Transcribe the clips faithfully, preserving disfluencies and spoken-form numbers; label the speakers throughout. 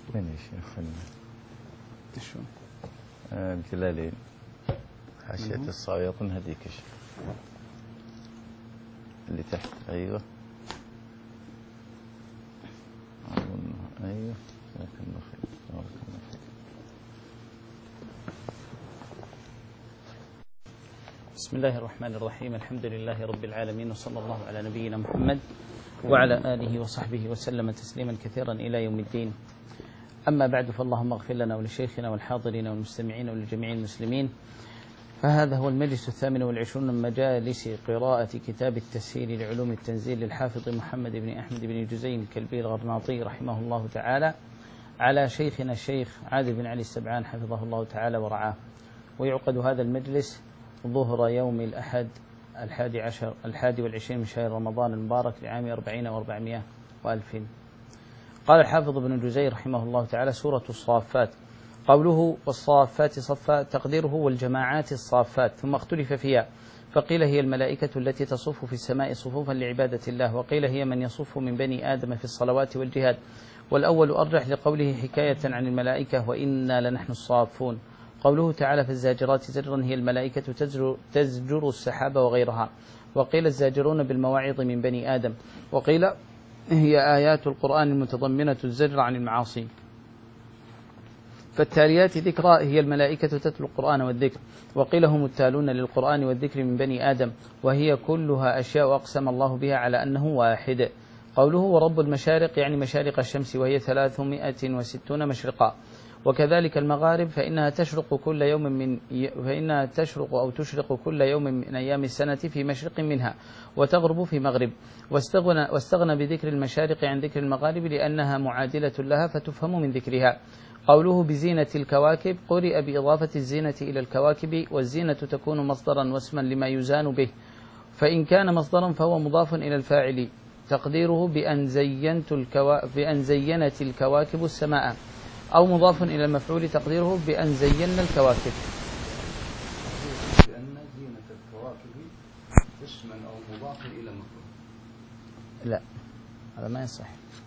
Speaker 1: وين يا شيخ؟
Speaker 2: شو؟
Speaker 1: آه الجلالين حاشية الصايغ هذيك يا شيخ اللي تحت. أيوه أيوه جزاك الله خير بارك الله فيك.
Speaker 2: بسم الله الرحمن الرحيم. الحمد لله رب العالمين، وصلى الله على نبينا محمد وعلى آله وصحبه وسلم تسليما كثيرا إلى يوم الدين. أما بعد، فاللهم اغفر لنا ولشيخنا والحاضرين والمستمعين ولجميع المسلمين. فهذا هو المجلس الثامن والعشرون من مجالس قراءة كتاب التسهيل لعلوم التنزيل للحافظ محمد بن أحمد بن جزين الكلبي الغرناطي رحمه الله تعالى، على شيخنا الشيخ عادل بن علي السبعان حفظه الله تعالى ورعاه. ويعقد هذا المجلس ظهر يوم الأحد الحادي عشر الحادي والعشرين من شهر رمضان المبارك لعام أربعين وأربعمائة وألف. قال الحافظ ابن جزي رحمه الله تعالى: سورة الصافات. قوله والصافات صفا تقديره والجماعات الصافات، ثم اختلف فيها، فقيل هي الملائكة التي تصف في السماء صفوفا لعبادة الله، وقيل هي من يصف من بني آدم في الصلوات والجهاد، والأول أرجح لقوله حكاية عن الملائكة وإنا لنحن الصافون. قوله تعالى في الزاجرات زجرا هي الملائكة تزجر, تزجر السحاب وغيرها، وقيل الزاجرون بالمواعظ من بني آدم، وقيل هي آيات القرآن المتضمنة الزجر عن المعاصي. فالتاليات ذكرى هي الملائكة تتلو القرآن والذكر، وقيل هم التالون للقرآن والذكر من بني آدم، وهي كلها أشياء أقسم الله بها على أنه واحد. قوله ورب المشارق يعني مشارق الشمس، وهي ثلاثمائة وستون مشرقا. وكذلك المغارب فإنها تشرق كل يوم من فإنها تشرق أو تشرق كل يوم من أيام السنة في مشرق منها، وتغرب في مغرب. واستغنى, واستغنى بذكر المشارق عن ذكر المغارب لأنها معادلة لها فتفهم من ذكرها. قوله بزينة الكواكب قرئ بإضافة الزينة إلى الكواكب، والزينة تكون مصدرا واسما لما يزان به، فإن كان مصدرا فهو مضاف إلى الفاعل، تقديره بأن زينت الكوا... بأن زينت الكواكب السماء، أو مضاف إلى المفعول تقديره بأن زينا الكواكب.
Speaker 3: بأن زينة الكواكب اسما أو مضاف إلى المفعول.
Speaker 2: لا، هذا ما يصح،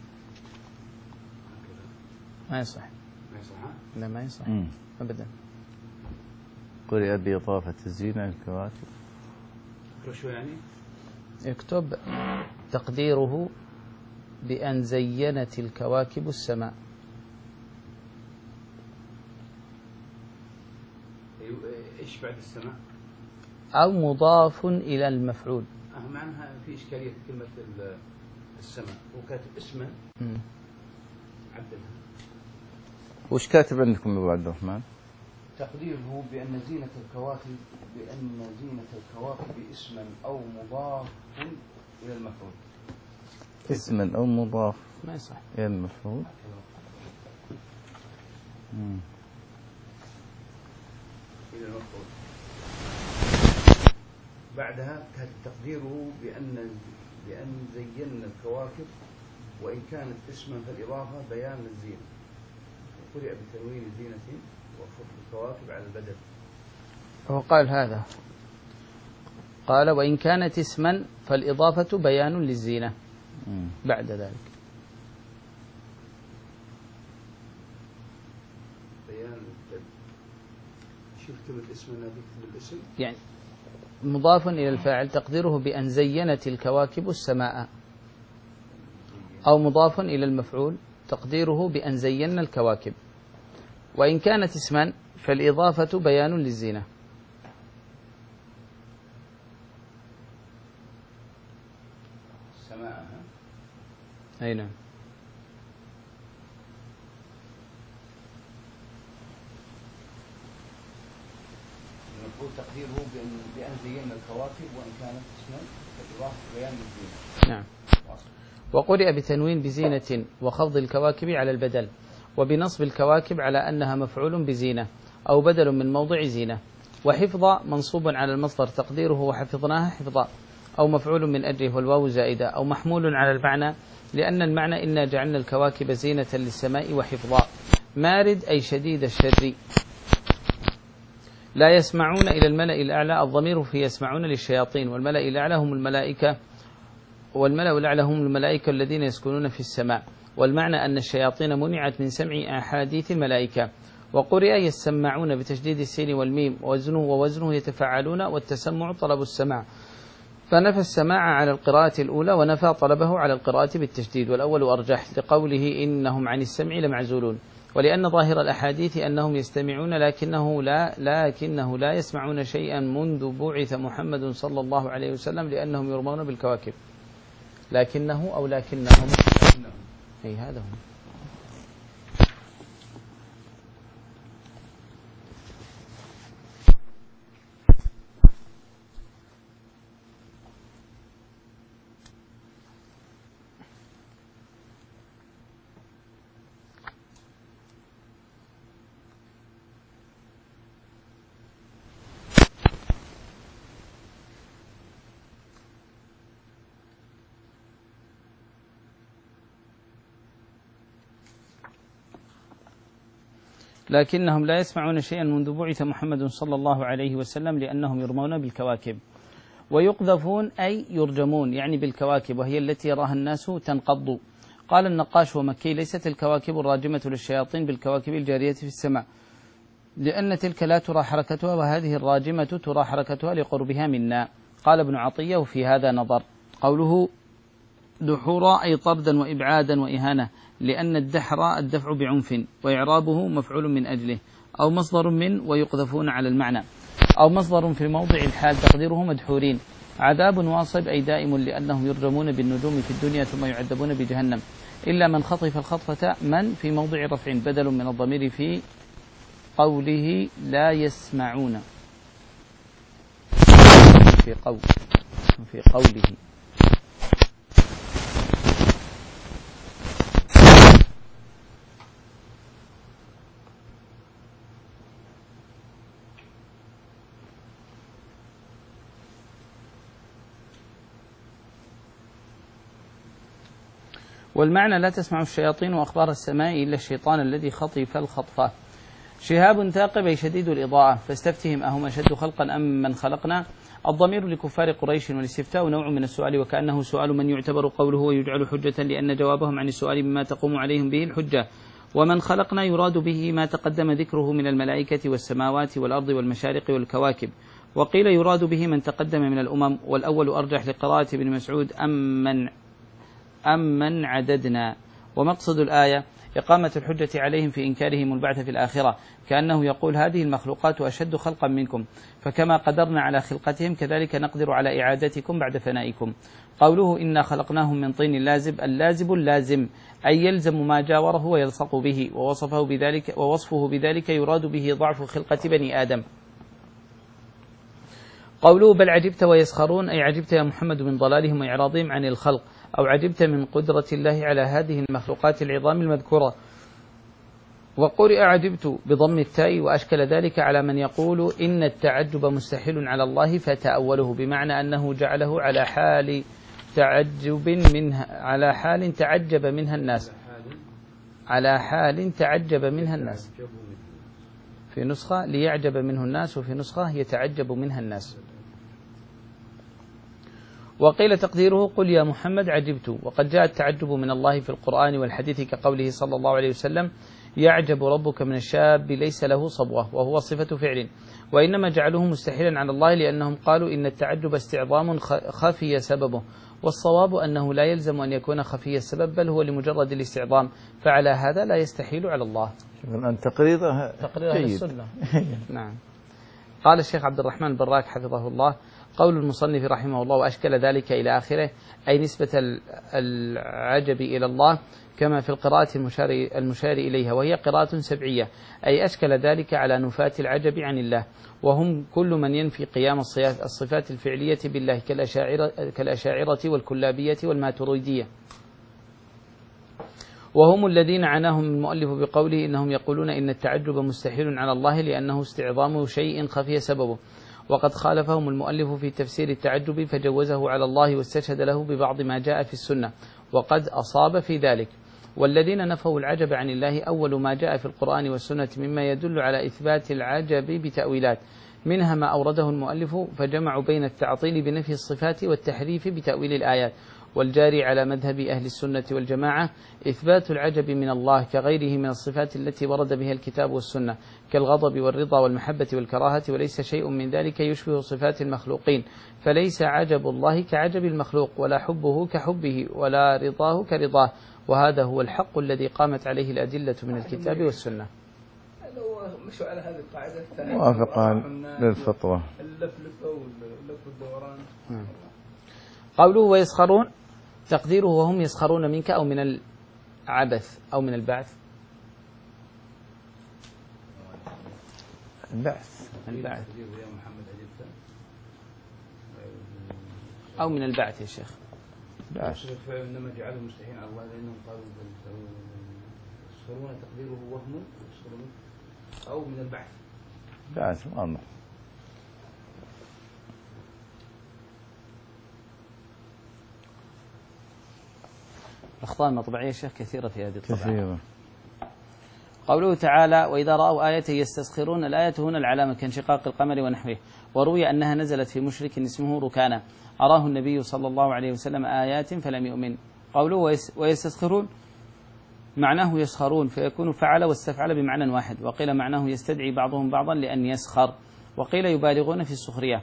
Speaker 2: ما يصح،
Speaker 3: ما يصح.
Speaker 2: لا ما يصح
Speaker 1: مم.
Speaker 2: أبدا.
Speaker 1: قرئ بإضافة الزينة الكواكب.
Speaker 3: شو يعني؟
Speaker 2: اكتب تقديره بأن زينت الكواكب السماء.
Speaker 3: إيش بعد السماء؟
Speaker 2: أو مضاف إلى المفعول.
Speaker 3: أه معناها في إشكالية كلمة السماء، وكاتب اسما عدلها.
Speaker 1: وش كاتب عندكم أبو عبد الرحمن؟
Speaker 3: تقديره بأن زينة الكواكب بأن زينة الكواكب اسما أو مضاف إلى المفعول.
Speaker 1: اسما أو مضاف
Speaker 2: ما يصح
Speaker 1: إلى المفعول. مم.
Speaker 3: إلى المفعول. بعدها كان تقديره بأن بأن زينا الكواكب، وإن كانت اسما فالإضافة بيان الزينة، وقرئ بتنوين زينة وخفض الكواكب على البدل.
Speaker 2: هو قال هذا، قال وإن كانت اسما فالإضافة بيان للزينة.
Speaker 1: مم.
Speaker 2: بعد ذلك
Speaker 3: بيان شوف كلمة اسم هنا بيكتب الاسم
Speaker 2: يعني مضاف إلى الفاعل تقديره بأن زينت الكواكب السماء، أو مضاف إلى المفعول تقديره بأن زينا الكواكب. وإن كانت اسما فالإضافة بيان للزينة.
Speaker 3: السماء.
Speaker 2: أي نعم.
Speaker 3: نقول تقديره بأن بأن زينا الكواكب، وإن كانت اسما فالإضافة بيان للزينة.
Speaker 2: نعم. وقرئ بتنوين بزينة وخفض الكواكب على البدل، وبنصب الكواكب على أنها مفعول بزينة أو بدل من موضع زينة. وحفظ منصوب على المصدر تقديره وحفظناها حفظا، أو مفعول من أجله والواو زائدة، أو محمول على المعنى لأن المعنى إنا جعلنا الكواكب زينة للسماء وحفظا. مارد أي شديد الشر. لا يسمعون إلى الملأ الأعلى، الضمير في يسمعون للشياطين، والملأ الأعلى هم الملائكة، والملأ الأعلى هم الملائكة الذين يسكنون في السماء. والمعنى أن الشياطين منعت من سمع أحاديث الملائكة. وقرئ يسمعون بتشديد السين والميم، ووزنه ووزنه يتفعلون، والتسمع طلب السماع، فنفى السماع على القراءة الأولى ونفى طلبه على القراءة بالتشديد، والأول أرجح لقوله إنهم عن السمع لمعزولون، ولأن ظاهر الأحاديث أنهم يستمعون لكنه لا لكنه لا يسمعون شيئا منذ بعث محمد صلى الله عليه وسلم لأنهم يرمون بالكواكب. لكنه أو لكنهم أي هذا هو. لكنهم لا يسمعون شيئا منذ بعث محمد صلى الله عليه وسلم لأنهم يرمون بالكواكب. ويقذفون أي يرجمون يعني بالكواكب، وهي التي يراها الناس تنقض. قال النقاش ومكي: ليست الكواكب الراجمة للشياطين بالكواكب الجارية في السماء، لأن تلك لا ترى حركتها، وهذه الراجمة ترى حركتها لقربها منا. قال ابن عطية: وفي هذا نظر. قوله دحورا أي طردا وإبعادا وإهانة، لأن الدحر الدفع بعنف، وإعرابه مفعول من أجله، أو مصدر من ويقذفون على المعنى، أو مصدر في موضع الحال تقديره مدحورين. عذاب واصب أي دائم، لأنهم يرجمون بالنجوم في الدنيا ثم يعذبون بجهنم، إلا من خطف الخطفة من في موضع رفع بدل من الضمير في قوله لا يسمعون في قول في قوله. والمعنى لا تسمع الشياطين وأخبار السماء إلا الشيطان الذي خطف الخطفة. شهاب ثاقب أي شديد الإضاءة، فاستفتهم أهم أشد خلقا أم من خلقنا. الضمير لكفار قريش، والاستفتاء نوع من السؤال، وكأنه سؤال من يعتبر قوله ويجعل حجة، لأن جوابهم عن السؤال مما تقوم عليهم به الحجة. ومن خلقنا يراد به ما تقدم ذكره من الملائكة والسماوات والأرض والمشارق والكواكب. وقيل يراد به من تقدم من الأمم، والأول أرجح لقراءة ابن مسعود أم من أم من عددنا. ومقصد الآية إقامة الحجة عليهم في إنكارهم البعث في الآخرة، كأنه يقول هذه المخلوقات أشد خلقا منكم، فكما قدرنا على خلقتهم كذلك نقدر على إعادتكم بعد فنائكم. قوله إنا خلقناهم من طين لازب، اللازب اللازم أي يلزم ما جاوره ويلصق به، ووصفه بذلك ووصفه بذلك يراد به ضعف خلقة بني آدم. قوله بل عجبت ويسخرون أي عجبت يا محمد من ضلالهم وإعراضهم عن الخلق، أو عجبت من قدرة الله على هذه المخلوقات العظام المذكورة. وقرئ عجبت بضم التاء، وأشكل ذلك على من يقول إن التعجب مستحيل على الله فتأوله، بمعنى أنه جعله على حال تعجب منها على حال تعجب منها الناس على حال تعجب منها الناس في نسخة ليعجب منه الناس، وفي نسخة يتعجب منها الناس. وقيل تقديره قل يا محمد عجبت. وقد جاء التعجب من الله في القرآن والحديث كقوله صلى الله عليه وسلم يعجب ربك من الشاب ليس له صبوة، وهو صفة فعل. وإنما جعلوه مستحيلا على الله لأنهم قالوا إن التعجب استعظام خفي سببه، والصواب أنه لا يلزم أن يكون خفي السبب، بل هو لمجرد الاستعظام، فعلى هذا لا يستحيل على الله.
Speaker 1: أن تقريرها
Speaker 2: تقريرها السنة. نعم. قال الشيخ عبد الرحمن البراك حفظه الله قول المصنف رحمه الله وأشكل ذلك إلى آخره، أي نسبة العجب إلى الله كما في القراءة المشار, المشار إليها، وهي قراءة سبعية، أي أشكل ذلك على نفاة العجب عن الله، وهم كل من ينفي قيام الصفات الفعلية بالله كالأشاعرة, كالأشاعرة والكلابية والماتريدية، وهم الذين عناهم المؤلف بقوله إنهم يقولون إن التعجب مستحيل على الله لأنه استعظام شيء خفي سببه. وقد خالفهم المؤلف في تفسير التعجب فجوزه على الله واستشهد له ببعض ما جاء في السنة، وقد أصاب في ذلك. والذين نفوا العجب عن الله أول ما جاء في القرآن والسنة مما يدل على إثبات العجب بتأويلات، منها ما أورده المؤلف فجمعوا بين التعطيل بنفي الصفات والتحريف بتأويل الآيات، والجاري على مذهب أهل السنة والجماعة إثبات العجب من الله كغيره من الصفات التي ورد بها الكتاب والسنة كالغضب والرضا والمحبة والكراهة، وليس شيء من ذلك يشبه صفات المخلوقين، فليس عجب الله كعجب المخلوق، ولا حبه كحبه، ولا رضاه كرضاه، وهذا هو الحق الذي قامت عليه الأدلة من الكتاب والسنة.
Speaker 4: لو مشوا على هذه القاعدة
Speaker 1: موافقة للفطرة.
Speaker 4: اللفلفة واللف والدوران.
Speaker 2: قوله ويسخرون تقديره وهم يسخرون منك أو من العبث أو من البعث.
Speaker 1: البعث
Speaker 2: البعث أو من البعث يا شيخ.
Speaker 1: بعث.
Speaker 3: إنما جعله مستحيل على الله لأنهم قالوا يسخرون تقديره وهم يسخرون أو من البعث.
Speaker 1: بعث واضح.
Speaker 2: الأخطاء المطبعية شيخ كثيرة في هذه الطبعة.
Speaker 1: كثيرة.
Speaker 2: قوله تعالى وإذا رأوا آية يستسخرون، الآية هنا العلامة كانشقاق القمر ونحوه، وروي أنها نزلت في مشرك اسمه ركانة أراه النبي صلى الله عليه وسلم آيات فلم يؤمن. قوله ويستسخرون معناه يسخرون، فيكون فعل واستفعل بمعنى واحد، وقيل معناه يستدعي بعضهم بعضا لأن يسخر، وقيل يبالغون في السخرية.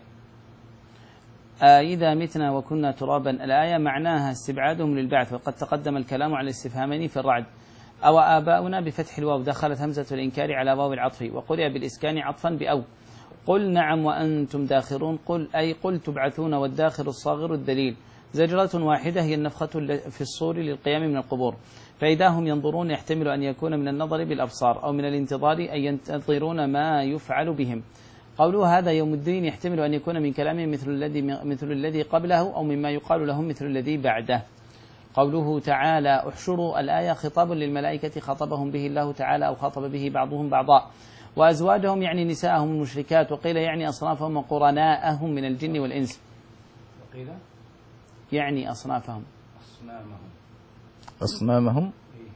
Speaker 2: إذا متنا وكنا ترابا، الآية معناها استبعادهم للبعث، وقد تقدم الكلام على الاستفهامين في الرعد. أو آباؤنا بفتح الواو دخلت همزة الإنكار على واو العطف، وقرئ بالإسكان عطفا بأو. قل نعم وأنتم داخرون، قل أي قل تبعثون، والداخر الصاغر الدليل. زجرة واحدة هي النفخة في الصور للقيام من القبور، فإذا هم ينظرون يحتمل أن يكون من النظر بالأبصار أو من الانتظار أن ينتظرون ما يفعل بهم. قوله هذا يوم الدين يحتمل أن يكون من كلامه مثل الذي مثل الذي قبله أو مما يقال لهم مثل الذي بعده. قوله تعالى احشروا، الآية خطاب للملائكة خاطبهم به الله تعالى أو خاطب به بعضهم بعضا، وأزواجهم يعني نساءهم المشركات، وقيل يعني أصنافهم وقرناءهم من الجن والإنس.
Speaker 3: وقيل
Speaker 2: يعني أصنافهم
Speaker 3: أصنامهم
Speaker 1: أصنامهم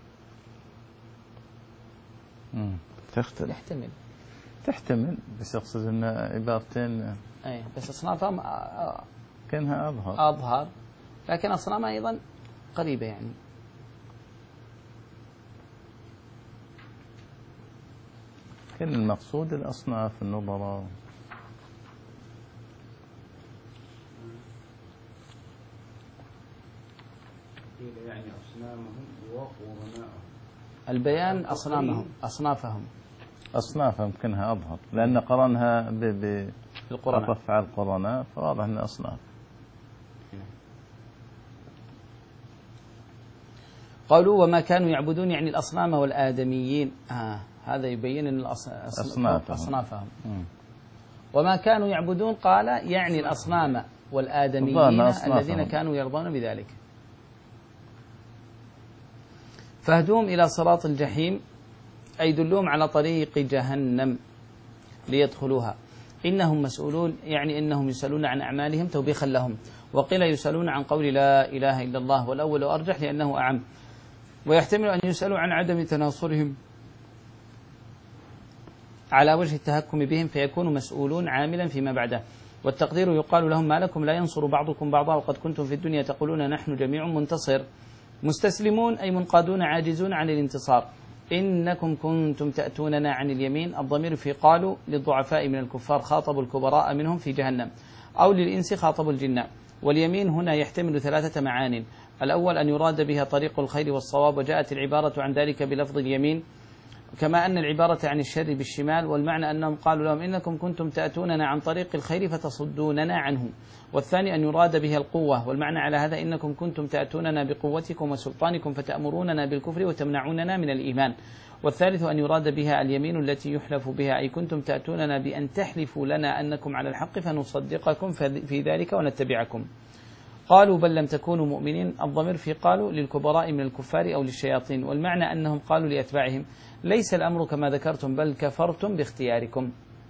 Speaker 3: إيه؟
Speaker 1: تختلف.
Speaker 2: يحتمل
Speaker 1: تحتمل، بس أقصد أن عبارتين.
Speaker 2: أي بس أصنافهم
Speaker 1: كأنها أظهر
Speaker 2: أظهر، لكن أصنامها أيضا قريبة يعني.
Speaker 1: كان المقصود الأصناف النظراء.
Speaker 3: يعني أصنامهم وقرناءهم.
Speaker 2: البيان أصنامهم أصنافهم
Speaker 1: أصنافهم كأنها أظهر، لأن قرنها
Speaker 2: بالقرناء
Speaker 1: رفع القرناء، فواضح أنها أصناف.
Speaker 2: قالوا وما كانوا يعبدون يعني الأصنام والآدميين، آه هذا يبين أن أصنافهم, أصنافهم. وما كانوا يعبدون قال يعني الأصنام والآدميين الذين كانوا يرضون بذلك. فاهدوهم إلى صراط الجحيم أي دلوهم على طريق جهنم ليدخلوها. إنهم مسؤولون يعني إنهم يسألون عن أعمالهم توبيخا لهم، وقيل يسألون عن قول لا إله إلا الله، والأول أرجح لأنه أعم، ويحتمل أن يسألوا عن عدم تناصرهم على وجه التهكم بهم، فيكون مسؤولون عاملا فيما بعده. والتقدير يقال لهم ما لكم لا ينصر بعضكم بعضا وقد كنتم في الدنيا تقولون نحن جميع منتصر. مستسلمون أي منقادون عاجزون عن الانتصار. إنكم كنتم تأتوننا عن اليمين، الضمير في قالوا للضعفاء من الكفار خاطبوا الكبراء منهم في جهنم، أو للإنس خاطبوا الجن. واليمين هنا يحتمل ثلاثة معان: الأول أن يراد بها طريق الخير والصواب، وجاءت العبارة عن ذلك بلفظ اليمين، كما أن العبارة عن الشر بالشمال، والمعنى أنهم قالوا لهم إنكم كنتم تأتوننا عن طريق الخير فتصدوننا عنه. والثاني أن يراد بها القوة، والمعنى على هذا إنكم كنتم تأتوننا بقوتكم وسلطانكم فتأمروننا بالكفر وتمنعوننا من الإيمان. والثالث أن يراد بها اليمين التي يحلف بها، أي كنتم تأتوننا بأن تحلفوا لنا أنكم على الحق فنصدقكم في ذلك ونتبعكم. قالوا بل لم تكونوا مؤمنين، الضمير في قالوا للكبراء من الكفار أو للشياطين، والمعنى أنهم قالوا لأتباعهم ليس الأمر كما ذكرتم بل كفرتم باختياركم.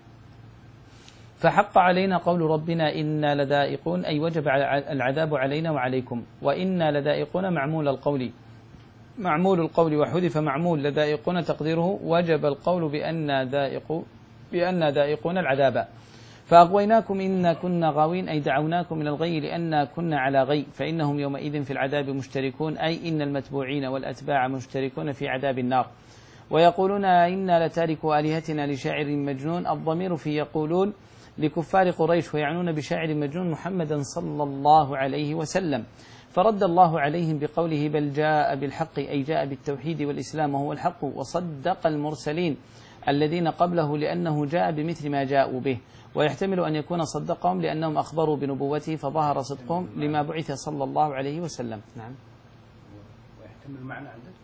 Speaker 2: فحق علينا قول ربنا إنا لذائقون، أي وجب العذاب علينا وعليكم. وإنا لذائقون معمول القول معمول القول وحذف معمول لذائقون تقديره وجب القول بأن ذائق بأن ذائقون العذاب. فأغويناكم إنا كنا غاوين أي دعوناكم إلى الغي لأننا كنا على غي فإنهم يومئذ في العذاب مشتركون أي إن المتبوعين والأتباع مشتركون في عذاب النار. ويقولون إنا لتاركوا آلهتنا لشاعر مجنون. الضمير في يقولون لكفار قريش ويعنون بشاعر مجنون محمدا صلى الله عليه وسلم. فرد الله عليهم بقوله بل جاء بالحق أي جاء بالتوحيد والإسلام وهو الحق وصدق المرسلين الذين قبله لأنه جاء بمثل ما جاءوا به. ويحتمل أن يكون صدقهم لأنهم أخبروا بنبوته فظهر صدقهم لما بعث صلى الله عليه وسلم. نعم.
Speaker 3: ويحتمل المعنى عندك؟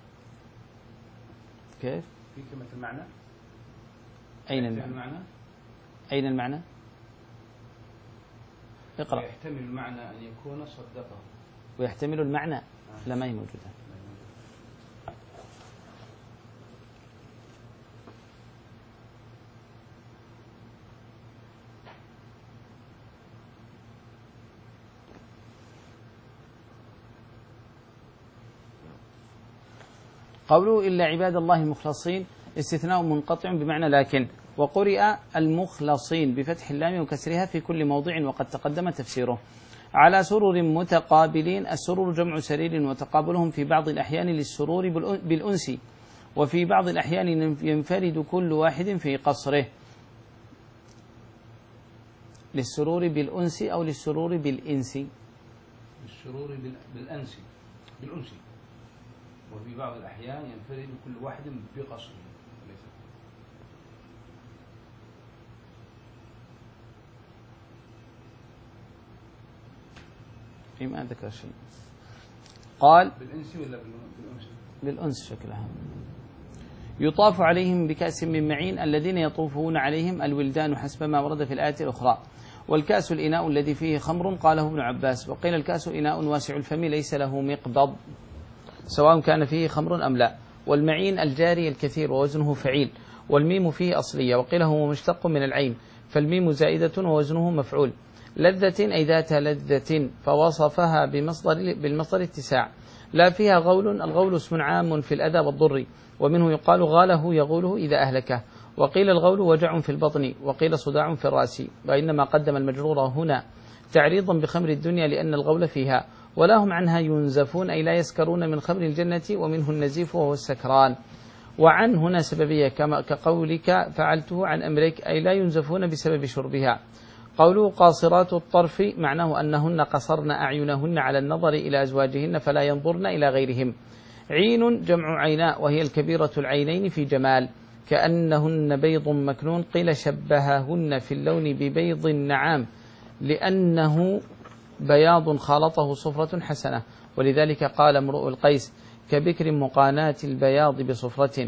Speaker 2: كيف؟
Speaker 3: في كلمة المعنى؟
Speaker 2: أين المعنى؟ أين المعنى؟ اقرأ.
Speaker 3: ويحتمل المعنى أن يكون صدقه.
Speaker 2: ويحتمل المعنى لا ما هي موجودة. قوله إلا عباد الله المخلصين استثناء منقطع بمعنى لكن. وقرئ المخلصين بفتح اللام وكسرها في كل موضع وقد تقدم تفسيره. على سرر متقابلين. السرور جمع سرير وتقابلهم في بعض الأحيان للسرور بالأنس وفي بعض الأحيان ينفرد كل واحد في قصره. للسرور بالأنس أو للسرور بالإنس؟
Speaker 3: للسرور بالأنس بالأنس وفي بعض الأحيان ينفرد كل واحد بقصره.
Speaker 2: في ما ذكر شيء. قال
Speaker 3: بالأنس ولا بالأنس؟
Speaker 2: بالأنس شكلها. يطاف عليهم بكأس من معين الذين يطوفون عليهم الولدان حسب ما ورد في الآية الأخرى. والكأس الإناء الذي فيه خمر قاله ابن عباس. وقيل الكأس إناء واسع الفم ليس له مقبض سواء كان فيه خمر أم لا. والمعين الجاري الكثير ووزنه فعيل والميم فيه أصلية. وقيل هو مشتق من العين فالميم زائدة ووزنه مفعول. لذة أي ذات لذة فوصفها بمصدر بالمصدر اتساع. لا فيها غول. الغول اسم عام في الأذى والضر ومنه يقال غاله يغوله إذا أهلكه. وقيل الغول وجع في البطن وقيل صداع في الرأس. وإنما قدم المجرور هنا تعريضا بخمر الدنيا لأن الغول فيها. ولا هم عنها ينزفون أي لا يسكرون من خمر الجنة ومنه النزيف وهو السكران. وعن هنا سببية كما كقولك فعلته عن أمرك أي لا ينزفون بسبب شربها. قوله قاصرات الطرف معناه أنهن قصرن أعينهن على النظر إلى أزواجهن فلا ينظرن إلى غيرهم. عين جمع عيناء وهي الكبيرة العينين في جمال كأنهن بيض مكنون. قيل شبههن في اللون ببيض النعام لأنه بياض خالطه صفرة حسنة ولذلك قال امرؤ القيس كبكر مقاناة البياض بصفرة.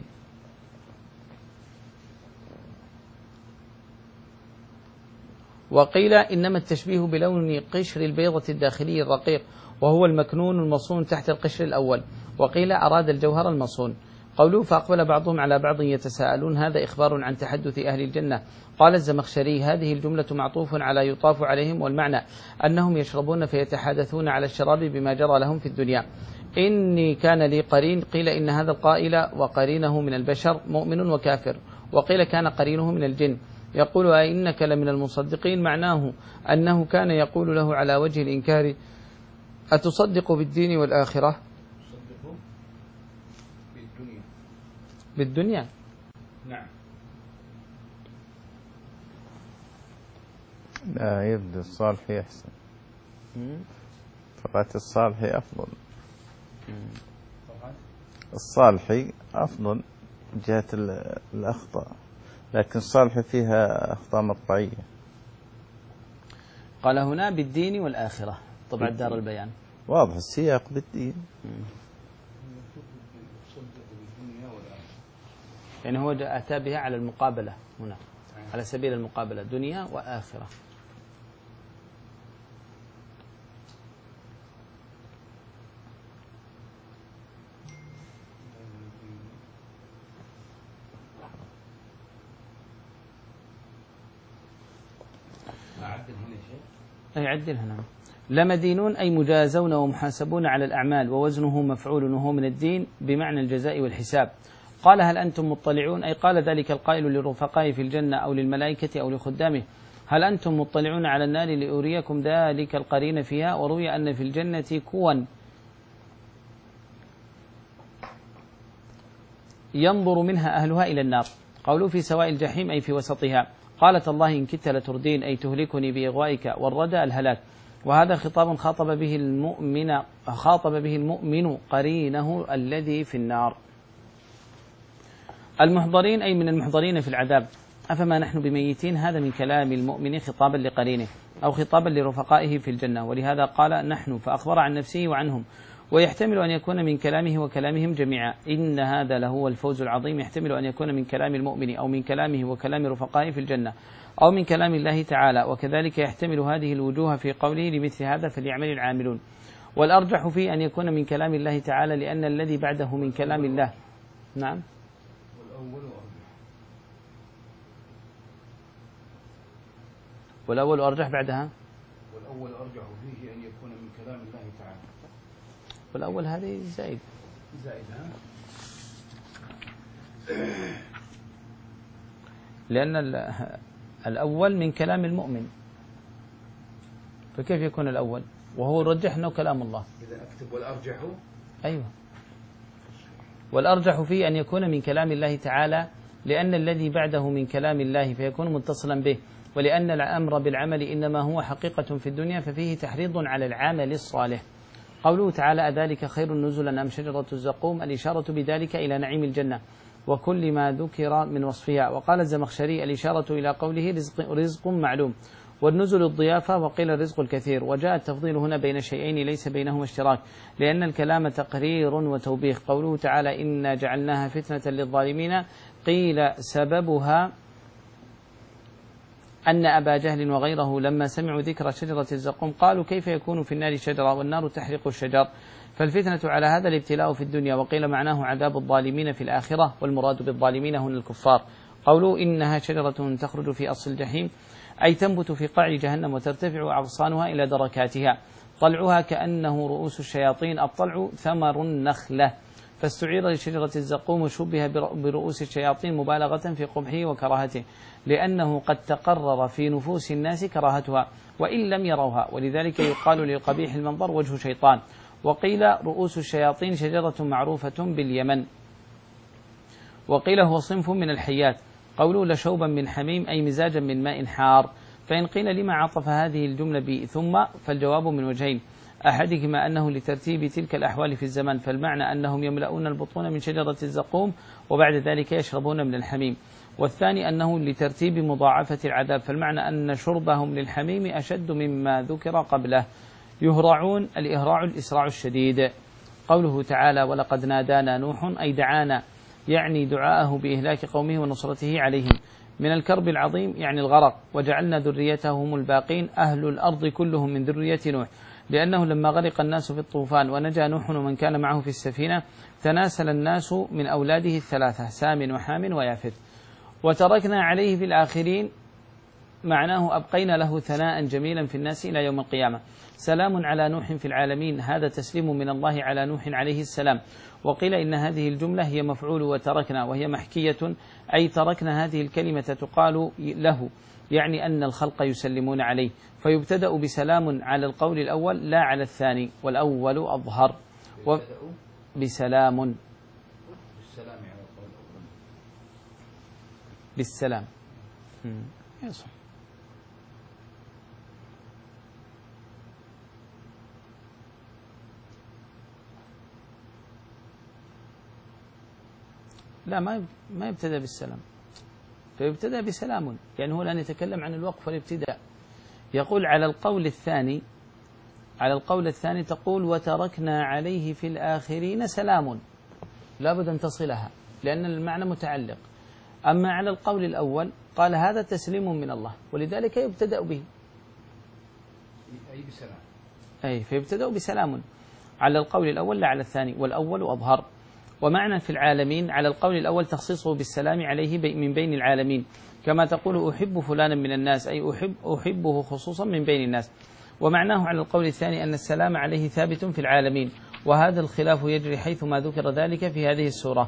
Speaker 2: وقيل إنما التشبيه بلون قشر البيضة الداخلي الرقيق وهو المكنون المصون تحت القشر الأول. وقيل أراد الجوهر المصون. قوله فأقبل بعضهم على بعض يتساءلون هذا إخبار عن تحدث أهل الجنة. قال الزمخشري هذه الجملة معطوف على يطاف عليهم والمعنى أنهم يشربون فيتحادثون على الشراب بما جرى لهم في الدنيا. إني كان لي قرين. قيل إن هذا القائل وقرينه من البشر مؤمن وكافر. وقيل كان قرينه من الجن. يقول أئنك لمن المصدقين معناه أنه كان يقول له على وجه الإنكار أتصدق بالدين والآخرة؟
Speaker 3: تصدق بالدنيا.
Speaker 2: بالدنيا
Speaker 3: نعم.
Speaker 1: لا يبدو الصالحي أحسن. قراءة الصالحي أفضل. الصالحي أفضل جهة الأخطاء لكن الصالحي فيها أخطاء مقطعية.
Speaker 2: قال هنا بالدين والآخرة طبعا دار البيان
Speaker 1: واضح السياق بالدين.
Speaker 2: يعني هو أتى بها على المقابلة هنا على سبيل المقابلة دنيا وآخرة. أي عدل هنا. لمدينون أي مجازون ومحاسبون على الأعمال ووزنه مفعول وهو من الدين بمعنى الجزاء والحساب. قال هل أنتم مطلعون أي قال ذلك القائل للرفقاء في الجنة أو للملائكة أو لخدامه هل أنتم مطلعون على النار لأريكم ذلك القرين فيها؟ وروي أن في الجنة كوا ينظر منها أهلها إلى النار. قولوا في سواء الجحيم أي في وسطها. قالت الله إن كدت لتردين أي تهلكني بإغوائك، والردى الهلاك. وهذا خطاب خاطب به المؤمن خاطب به المؤمن قرينه الذي في النار. المحضرين أي من المحضرين في العذاب. أفما نحن بميتين، هذا من كلام المؤمن خطابا لقرينه أو خطابا لرفقائه في الجنة، ولهذا قال نحن فأخبر عن نفسه وعنهم. ويحتمل أن يكون من كلامه وكلامهم جميعا، إن هذا لهو الفوز العظيم. يحتمل أن يكون من كلام المؤمن أو من كلامه وكلام رفقائه في الجنة أو من كلام الله تعالى، وكذلك يحتمل هذه الوجوه في قوله لمثل هذا فليعمل العاملون. والأرجح فيه أن يكون من كلام الله تعالى، لأن الذي بعده من كلام الله. نعم.
Speaker 3: والأول أرجح.
Speaker 2: والأول أرجح بعدها.
Speaker 3: والأول أرجح فيه أن يكون من كلام الله تعالى.
Speaker 2: والأول هذه زائد.
Speaker 3: زائد ها؟
Speaker 2: لأن الأول من كلام المؤمن، فكيف يكون الأول وهو رجح أنه كلام الله؟
Speaker 3: إذا أكتب والأرجح.
Speaker 2: أيوة، والأرجح فيه أن يكون من كلام الله تعالى، لأن الذي بعده من كلام الله فيكون متصلا به، ولأن الأمر بالعمل إنما هو حقيقة في الدنيا، ففيه تحريض على العمل الصالح. قوله تعالى أذلك خير نزلا أم شجرة الزقوم، الإشارة بذلك إلى نعيم الجنة وكل ما ذكر من وصفها. وقال الزمخشري الإشارة إلى قوله رزق, رزق معلوم، والنزل الضيافة، وقيل الرزق الكثير. وجاء التفضيل هنا بين شيئين ليس بينهما اشتراك، لأن الكلام تقرير وتوبيخ. قوله تعالى إنا جعلناها فتنة للظالمين، قيل سببها أن أبا جهل وغيره لما سمعوا ذكر شجرة الزقوم قالوا كيف يكون في النار شجرة والنار تحرق الشجر، فالفتنة على هذا الابتلاء في الدنيا. وقيل معناه عذاب الظالمين في الآخرة، والمراد بالظالمين هنا الكفار. قولوا إنها شجرة تخرج في أصل الجحيم، أي تنبت في قاع جهنم وترتفع أغصانها إلى دركاتها، طلعها كأنه رؤوس الشياطين. الطلع ثمر النخلة، فاستعير لشجرة الزقوم وشبه برؤوس الشياطين مبالغة في قبحه وكراهته، لأنه قد تقرر في نفوس الناس كراهتها وإن لم يروها، ولذلك يقال للقبيح المنظر وجه شيطان. وقيل رؤوس الشياطين شجرة معروفة باليمن، وقيل هو صنف من الحيات. قولوا لشوبا من حميم أي مزاجا من ماء حار. فإن قيل لما عطف هذه الجملة بثم، فالجواب من وجهين، أحدهما أنه لترتيب تلك الأحوال في الزمن، فالمعنى أنهم يملؤون البطون من شجرة الزقوم وبعد ذلك يشربون من الحميم، والثاني أنه لترتيب مضاعفة العذاب، فالمعنى أن شربهم للحميم أشد مما ذكر قبله. يهرعون، الإهراع الإسراع الشديد. قوله تعالى ولقد نادانا نوح أي دعانا، يعني دعاءه بإهلاك قومه ونصرته عليهم من الكرب العظيم، يعني الغرق. وجعلنا ذريته هم الباقين، أهل الأرض كلهم من ذرية نوح، لأنه لما غرق الناس في الطوفان ونجا نوح ومن كان معه في السفينة تناسل الناس من أولاده الثلاثة سام وحام ويافث. وتركنا عليه في الآخرين، معناه أبقينا له ثناء جميلا في الناس إلى يوم القيامة. سلام على نوح في العالمين، هذا تسليم من الله على نوح عليه السلام. وقيل إن هذه الجملة هي مفعول وتركنا، وهي محكية، أي تركنا هذه الكلمة تقال له، يعني أن الخلق يسلمون عليه، فيبتدأ بسلام على القول الأول لا على الثاني، والأول أظهر. و بسلام
Speaker 3: بالسلام على القول الأول.
Speaker 2: بالسلام. يصح. لا، ما ما يبتدأ بالسلام، فيبتدأ بسلام، يعني هو الآن يتكلم عن الوقف والابتداء. يقول على القول الثاني، على القول الثاني تقول وتركنا عليه في الآخرين سلام، لا بد أن تصلها لأن المعنى متعلق. أما على القول الأول قال هذا تسليم من الله، ولذلك يبتدأ به،
Speaker 3: أي بسلام،
Speaker 2: أي فيبتدأ بسلام على القول الأول لا على الثاني، والأول أظهر. ومعنى في العالمين على القول الأول تخصيصه بالسلام عليه من بين العالمين، كما تقول أحب فلانا من الناس، أي أحب أحبه خصوصا من بين الناس. ومعناه على القول الثاني أن السلام عليه ثابت في العالمين، وهذا الخلاف يجري حيث ما ذكر ذلك في هذه السورة.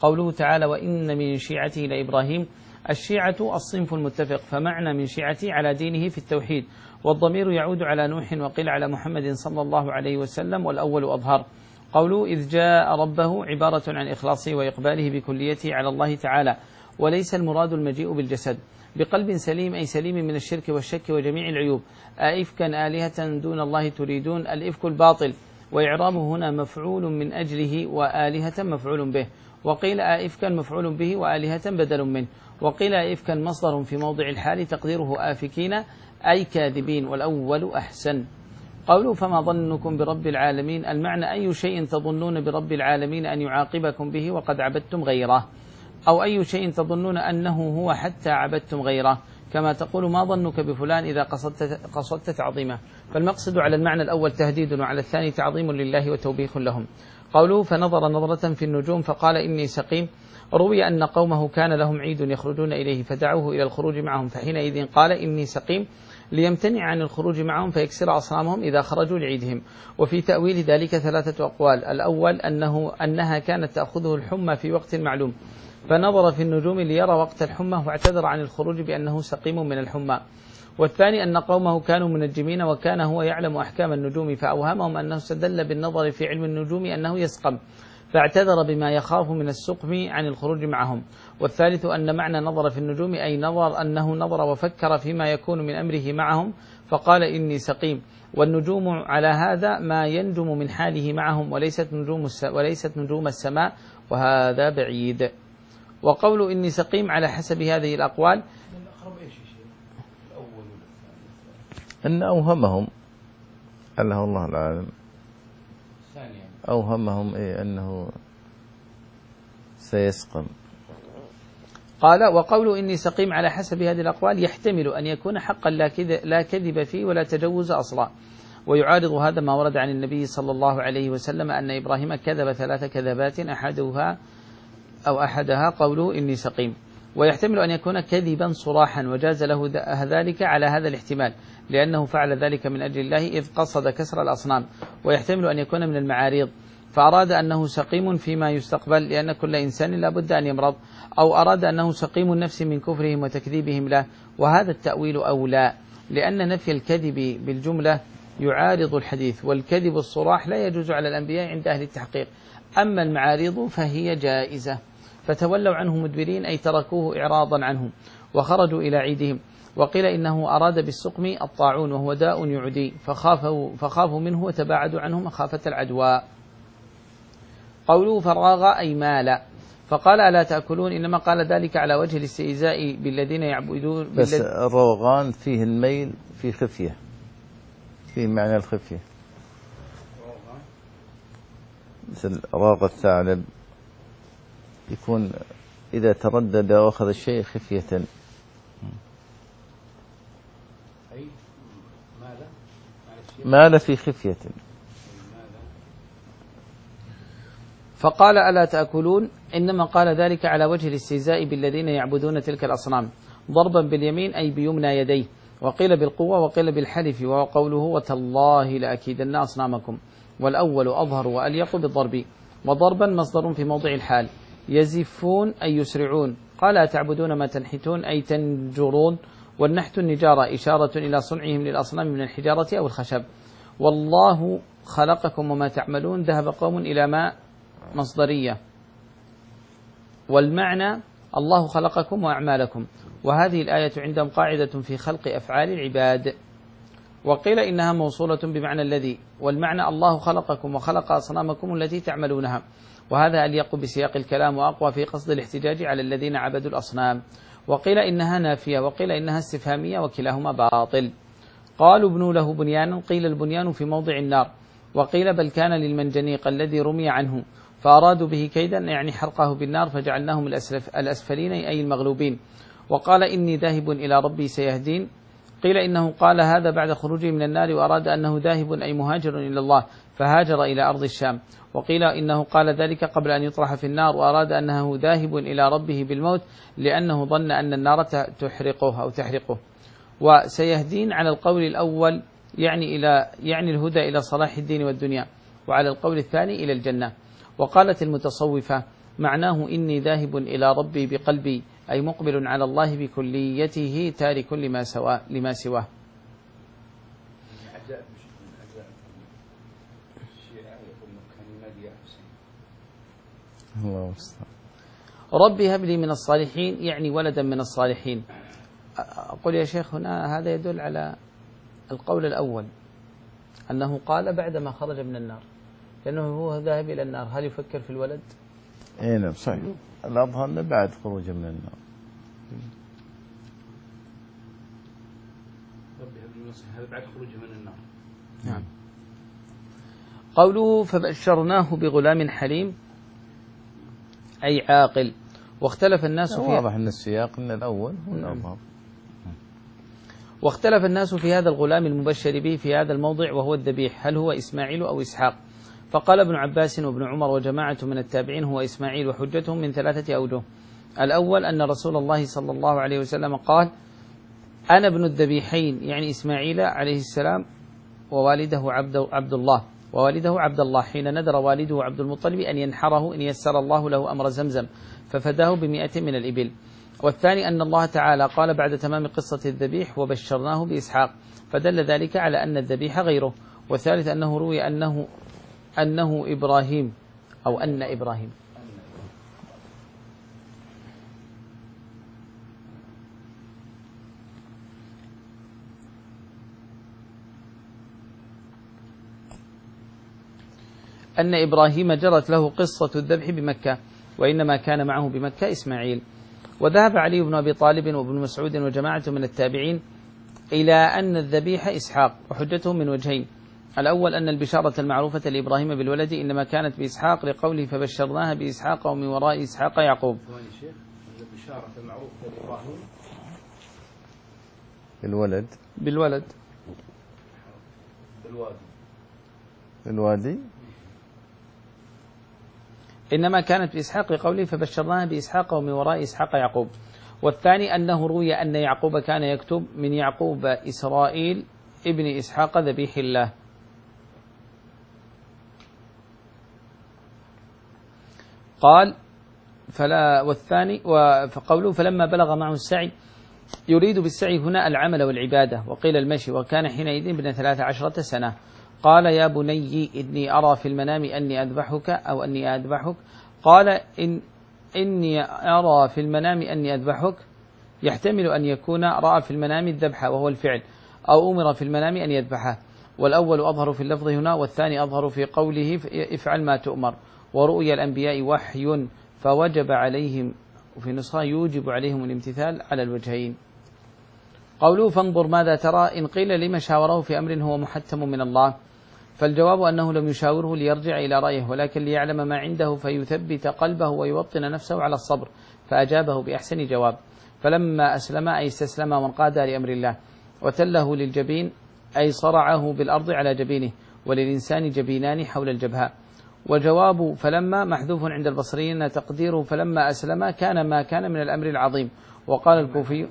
Speaker 2: قوله تعالى وإن من شيعته لإبراهيم، الشيعة الصنف المتفق، فمعنى من شيعته على دينه في التوحيد، والضمير يعود على نوح وقيل على محمد صلى الله عليه وسلم، والأول أظهر. قوله إذ جاء ربه عبارة عن إخلاصه وإقباله بكليته على الله تعالى، وليس المراد المجيء بالجسد، بقلب سليم أي سليم من الشرك والشك وجميع العيوب. أئفكا آلهة دون الله تريدون، الإفك الباطل، وإعرابه هنا مفعول من أجله وآلهة مفعول به، وقيل آئفكا مفعول به وآلهة بدل منه، وقيل آئفكا مصدر في موضع الحال تقديره آفكين أي كاذبين، والأول أحسن. قوله فما ظنكم برب العالمين، المعنى أي شيء تظنون برب العالمين أن يعاقبكم به وقد عبدتم غيره، أو أي شيء تظنون أنه هو حتى عبدتم غيره، كما تقول ما ظنك بفلان إذا قصدت, قصدت تعظيمه. فالمقصد على المعنى الأول تهديد، وعلى الثاني تعظيم لله وتوبيخ لهم. قوله فنظر نظرة في النجوم فقال إني سقيم، روي أن قومه كان لهم عيد يخرجون إليه فدعوه إلى الخروج معهم، فحينئذ قال إني سقيم ليمتنع عن الخروج معهم فيكسر أصنامهم إذا خرجوا لعيدهم. وفي تأويل ذلك ثلاثة أقوال، الأول أنه أنها كانت تأخذه الحمى في وقت معلوم، فنظر في النجوم ليرى وقت الحمى واعتذر عن الخروج بأنه سقيم من الحمى. والثاني أن قومه كانوا منجمين وكان هو يعلم أحكام النجوم، فأوهمهم أنه استدل بالنظر في علم النجوم أنه يسقم، فاعتذر بما يخاف من السقم عن الخروج معهم. والثالث أن معنى نظر في النجوم أي نظر أنه نظر وفكر فيما يكون من أمره معهم فقال إني سقيم، والنجوم على هذا ما ينجم من حاله معهم، وليست نجوم وليست نجوم السماء، وهذا بعيد. وقول إني سقيم على حسب هذه الأقوال
Speaker 1: أن أوهمهم أنه الله العالم، أوهمهم إيه أنه سيسقم.
Speaker 2: قال وقول إني سقيم على حسب هذه الأقوال يحتمل أن يكون حقا لا كذب فيه ولا تجوز أصلا، ويعارض هذا ما ورد عن النبي صلى الله عليه وسلم أن إبراهيم كذب ثلاث كذبات أحدها أو أحدها قوله إني سقيم، ويحتمل أن يكون كذبا صراحا وجاز له ذلك على هذا الاحتمال لأنه فعل ذلك من أجل الله إذ قصد كسر الأصنام. ويحتمل أن يكون من المعاريض فأراد أنه سقيم فيما يستقبل لأن كل إنسان لا بد أن يمرض، أو أراد أنه سقيم النفس من كفرهم وتكذيبهم له، وهذا التأويل أولى لأن نفي الكذب بالجملة يعارض الحديث، والكذب الصراح لا يجوز على الأنبياء عند أهل التحقيق، أما المعارض فهي جائزة. فتولوا عنه مدبرين أي تركوه إعراضا عنهم وخرجوا إلى عيدهم. وقيل إنه أراد بالسقم الطاعون وهو داء يعدي فخافوا, فخافوا منه وتباعدوا عنه مخافة العدوى. قوله فراغ أي مال، فقال ألا تأكلون، إنما قال ذلك على وجه الاستئزاء بالذين يعبدون.
Speaker 1: بس الروغان فيه الميل في خفية، فيه معنى الخفية، مثل راغ الثعلب يكون إذا تردد وأخذ الشيء خفية. مال في خفية.
Speaker 2: فقال ألا تأكلون، إنما قال ذلك على وجه الاستهزاء بالذين يعبدون تلك الأصنام ضربا باليمين أي بيمنى يديه، وقيل بالقوة وقيل بالحلف، وقوله وتالله لأكيدن أصنامكم، والأول أظهر وأليق بالضرب، وضربا مصدر في موضع الحال. يزفون أي يسرعون، قال أتعبدون ما تنحتون أي تنجرون، والنحت النجارة إشارة إلى صنعهم للأصنام من الحجارة أو الخشب. والله خلقكم وما تعملون ذهب قوم إلى ما مصدرية، والمعنى الله خلقكم وأعمالكم، وهذه الآية عندهم قاعدة في خلق أفعال العباد. وقيل إنها موصولة بمعنى الذي، والمعنى الله خلقكم وخلق أصنامكم التي تعملونها، وهذا أليق بسياق الكلام وأقوى في قصد الاحتجاج على الذين عبدوا الأصنام. وقيل إنها نافية وقيل إنها استفهامية وكلاهما باطل. قالوا ابنوا له بنيانا، قيل البنيان في موضع النار، وقيل بل كان للمنجنيق الذي رمي عنه فأرادوا به كيدا يعني حرقه بالنار فجعلناهم الأسفلين أي المغلوبين. وقال إني ذاهب إلى ربي سيهدين، قيل إنه قال هذا بعد خروجه من النار وأراد أنه ذاهب أي مهاجر إلى الله فهاجر إلى أرض الشام. وقيل إنه قال ذلك قبل أن يطرح في النار وأراد أنه ذاهب إلى ربه بالموت لأنه ظن أن النار تحرقه أو تحرقه. وسيهدين على القول الأول يعني إلى يعني الهدى إلى صلاح الدين والدنيا، وعلى القول الثاني إلى الجنة. وقالت المتصوفة معناه إني ذاهب إلى ربي بقلبي، أي مقبل على الله بكليته تارك لما سواه لما سواه.
Speaker 1: الله المستعان.
Speaker 2: ربي هب لي من الصالحين يعني ولدا من الصالحين. أقول يا شيخ هنا هذا يدل على القول الأول أنه قال بعدما خرج من النار، لأنه هو ذاهب إلى النار، هل يفكر في الولد؟
Speaker 1: اي نعم صحيح. الأظهر أنه بعد خروجه من النار.
Speaker 3: ربي هب لي هذا بعد خروجه من النار.
Speaker 2: نعم. قوله فبشرناه بغلام حليم أي عاقل. واختلف الناس في
Speaker 1: واضح أن السياق أن الأول هو الأظهر.
Speaker 2: واختلف الناس في هذا الغلام المبشر به في هذا الموضع وهو الذبيح، هل هو إسماعيل أو إسحاق؟ فقال ابن عباس وابن عمر وجماعة من التابعين هو إسماعيل، وحجتهم من ثلاثة أوجه. الأول أن رسول الله صلى الله عليه وسلم قال أنا ابن الذبيحين، يعني إسماعيل عليه السلام ووالده عبد, عبد الله ووالده عبد الله، حين ندر والده عبد المطلب أن ينحره إن يسر الله له أمر زمزم ففداه بمئة من الإبل. والثاني أن الله تعالى قال بعد تمام قصة الذبيح وبشرناه بإسحاق، فدل ذلك على أن الذبيح غيره. والثالث أنه روي أنه أنه إبراهيم أو أن إبراهيم. أن إبراهيم جرت له قصة الذبح بمكة، وإنما كان معه بمكة إسماعيل. وذهب علي بن أبي طالب وابن مسعود وجماعة من التابعين إلى أن الذبيح إسحاق، وحجتهم من وجهين. الأول أن البشارة المعروفة لإبراهيم بالولد إنما كانت بإسحاق لقوله فبشرناها بإسحاق ومن وراء إسحاق يعقوب.
Speaker 3: البشارة المعروفة لإبراهيم
Speaker 1: بالولد
Speaker 2: بالولد
Speaker 3: بالوادي
Speaker 1: بالوادي
Speaker 2: إنما كانت بإسحاق لقوله فبشرناها بإسحاق ومن وراء إسحاق يعقوب. والثاني أنه روي أن يعقوب كان يكتب من يعقوب إسرائيل ابن إسحاق ذبيح الله. قال فلا والثاني فقوله فلما بلغ معه السعي يريد بالسعي هنا العمل والعبادة، وقيل المشي، وكان حينئذ ابن ثلاث عشرة سنة. قال يا بني إني أرى في المنام أني أذبحك أو أني أذبحك. قال إن إني أرى في المنام أني أذبحك، يحتمل أن يكون رأى في المنام الذبح وهو الفعل، أو أمر في المنام أن يذبحه، والأول أظهر في اللفظ هنا، والثاني أظهر في قوله افعل ما تؤمر. ورؤيا الأنبياء وحي فوجب عليهم، وفي نسخة يوجب عليهم الامتثال على الوجهين. قوله فانظر ماذا ترى، إن قيل لما شاوره في أمر هو محتم من الله، فالجواب أنه لم يشاوره ليرجع إلى رأيه، ولكن ليعلم ما عنده فيثبت قلبه ويوطن نفسه على الصبر، فأجابه بأحسن جواب. فلما أسلم أي استسلم وانقاد لأمر الله، وتله للجبين أي صرعه بالأرض على جبينه، وللإنسان جبينان حول الجبهة. وجواب فلما محذوف عند البصريين تقديره فلما أسلم كان ما كان من الأمر العظيم. وقال الكوفي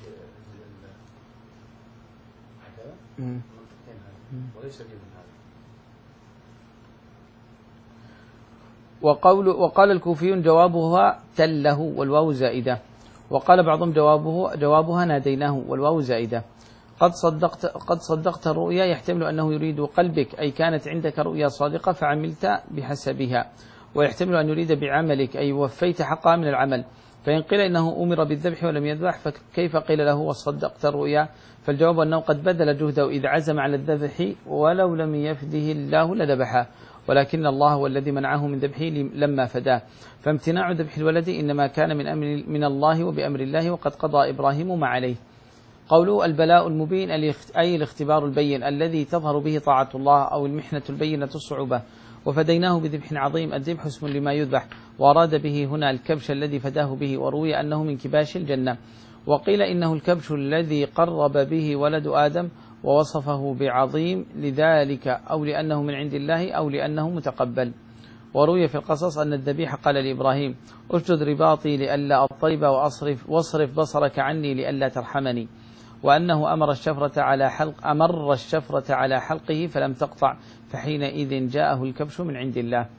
Speaker 2: وقول وقال الكوفيون جوابها تله والواو زائدة، وقال بعضهم جوابه جوابها ناديناه والواو زائدة. قد صدقت قد صدقت الرؤيا يحتمل أنه يريد قلبك، أي كانت عندك رؤيا صادقة فعملت بحسبها، ويحتمل أن يريد بعملك أي وفيت حقها من العمل. فإن قيل إنه أمر بالذبح ولم يذبح فكيف قيل له وصدقت الرؤيا؟ فالجواب أنه قد بذل جهده إذ عزم على الذبح، ولو لم يفده الله لذبحه، ولكن الله هو الذي منعه من ذبحه لما فداه. فامتناع ذبح الولد إنما كان من أمر من الله وبأمر الله، وقد قضى إبراهيم ما عليه. قوله البلاء المبين أي الاختبار البين الذي تظهر به طاعة الله، أو المحنة البينة الصعوبة. وفديناه بذبح عظيم، الذبح اسم لما يذبح، وأراد به هنا الكبش الذي فداه به، وروي أنه من كباش الجنة. وقيل إنه الكبش الذي قرب به ولد آدم ووصفه بعظيم لذلك، أو لأنه من عند الله، أو لأنه متقبل. وروي في القصص أن الذبيح قال لإبراهيم أشدد رباطي لئلا أضطرب وأصرف واصرف بصرك عني لئلا ترحمني، وأنه أمر الشفرة على حلق أمر الشفرة على حلقه فلم تقطع، فحينئذ جاءه الكبش من عند الله.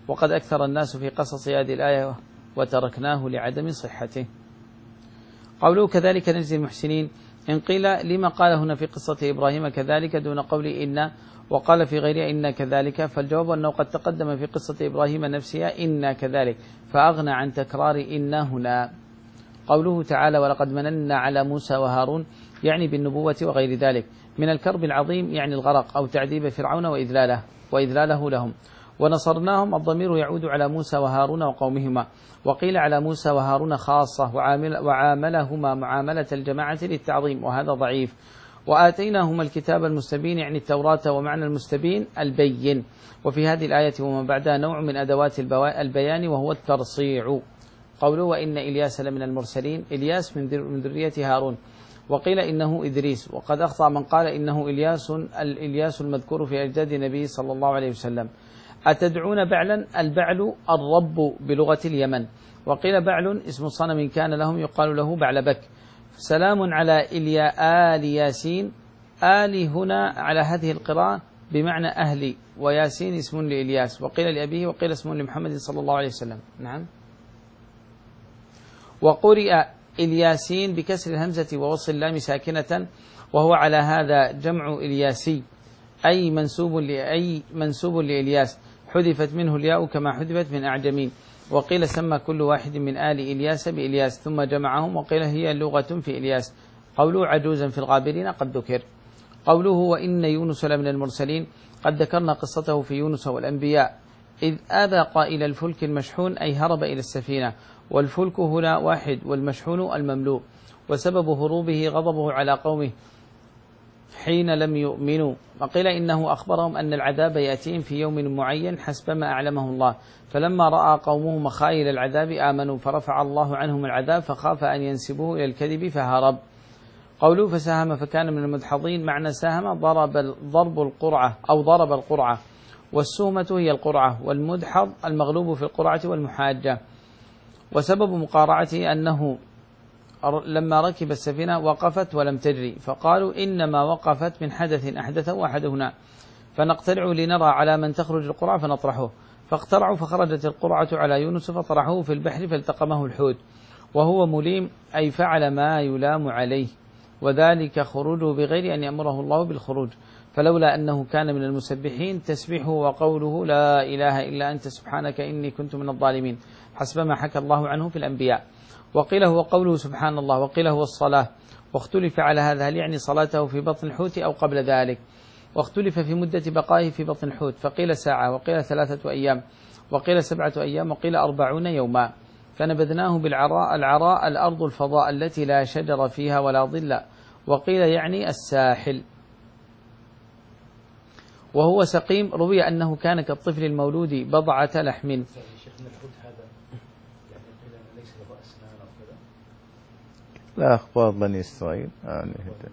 Speaker 2: وقد أكثر الناس في قصص هذه الآية وتركناه لعدم صحته. قوله كذلك نجزي المحسنين، إن قيل لما قال هنا في قصة إبراهيم كذلك دون قول إن وقال في غيرها إن كذلك، فالجواب أنه قد تقدم في قصة إبراهيم نفسها إن كذلك فأغنى عن تكرار إن هنا. قوله تعالى ولقد مننا على موسى وهارون يعني بالنبوة وغير ذلك من الكرب العظيم يعني الغرق أو تعذيب فرعون وإذلاله وإذلاله لهم. ونصرناهم الضمير يعود على موسى وهارون وقومهما، وقيل على موسى وهارون خاصة وعامل وعاملهما معاملة الجماعة للتعظيم وهذا ضعيف. وآتيناهما الكتاب المستبين يعني التوراة، ومعنى المستبين البين. وفي هذه الآية وما بعدها نوع من أدوات البيان وهو الترصيع. قوله وإن إلياس لمن المرسلين، إلياس من ذرية هارون، وقيل إنه إدريس، وقد أخطأ من قال إنه إلياس الإلياس المذكور في أجداد النبي صلى الله عليه وسلم. أتدعون بعلا، البعل الرب بلغة اليمن، وقيل بعل اسم صنم كان لهم يقال له بعلبك. سلام على إليا آل ياسين، آل هنا على هذه القراءة بمعنى أهلي، وياسين اسم لإلياس، وقيل لأبيه وقيل اسم لمحمد صلى الله عليه وسلم. نعم. وقرئ الياسين بكسر الهمزة ووصل اللام ساكنة، وهو على هذا جمع إلياسي أي منسوب لأي منسوب لإلياس، حذفت منه الياء كما حذفت من أعجمين. وقيل سمى كل واحد من آل إلياس بإلياس ثم جمعهم، وقيل هي لغة في إلياس. قوله عجوزا في الغابرين قد ذكر. قوله وإن يونس لمن المرسلين، قد ذكرنا قصته في يونس والأنبياء إذ آبق إلى الفلك المشحون أي هرب إلى السفينة، والفلك هنا واحد والمشحون المملوء، وسبب هروبه غضبه على قومه حين لم يؤمنوا. وقيل إنه أخبرهم أن العذاب يأتيهم في يوم معين حسب ما أعلمه الله، فلما رأى قومه مخايل العذاب آمنوا فرفع الله عنهم العذاب فخاف أن ينسبوه إلى الكذب فهرب. قوله فساهم فكان من المدحضين، معنى ساهم ضرب ضرب القرعة أو ضرب القرعة، والسهمة هي القرعة، والمدحض المغلوب في القرعة والمحاجة. وسبب مقارعته أنه لما ركب السفينة وقفت ولم تجري، فقالوا إنما وقفت من حدث أحدثه أحدهنا فنقترع لنرى على من تخرج القرعة فنطرحه، فاقترعوا فخرجت القرعة على يونس فطرحوه في البحر فالتقمه الحوت، وهو مليم أي فعل ما يلام عليه، وذلك خروجه بغير أن يأمره الله بالخروج، فلولا أنه كان من المسبحين تسبيحه وقوله لا إله إلا أنت سبحانك إني كنت من الظالمين حسب ما حكى الله عنه في الأنبياء. وقيل هو قوله سبحان الله، وقيل هو الصلاة، واختلف على هذا هل يعني صلاته في بطن الحوت أو قبل ذلك، واختلف في مدة بقائه في بطن الحوت، فقيل ساعة وقيل ثلاثة أيام وقيل سبعة أيام وقيل أربعون يوما. فنبذناه بالعراء، العراء الأرض الفضاء التي لا شجر فيها ولا ظل، وقيل يعني الساحل. وهو سقيم، روي أنه كان كالطفل المولود بضعة لحم.
Speaker 1: لا أخبار بني إسرائيل يعني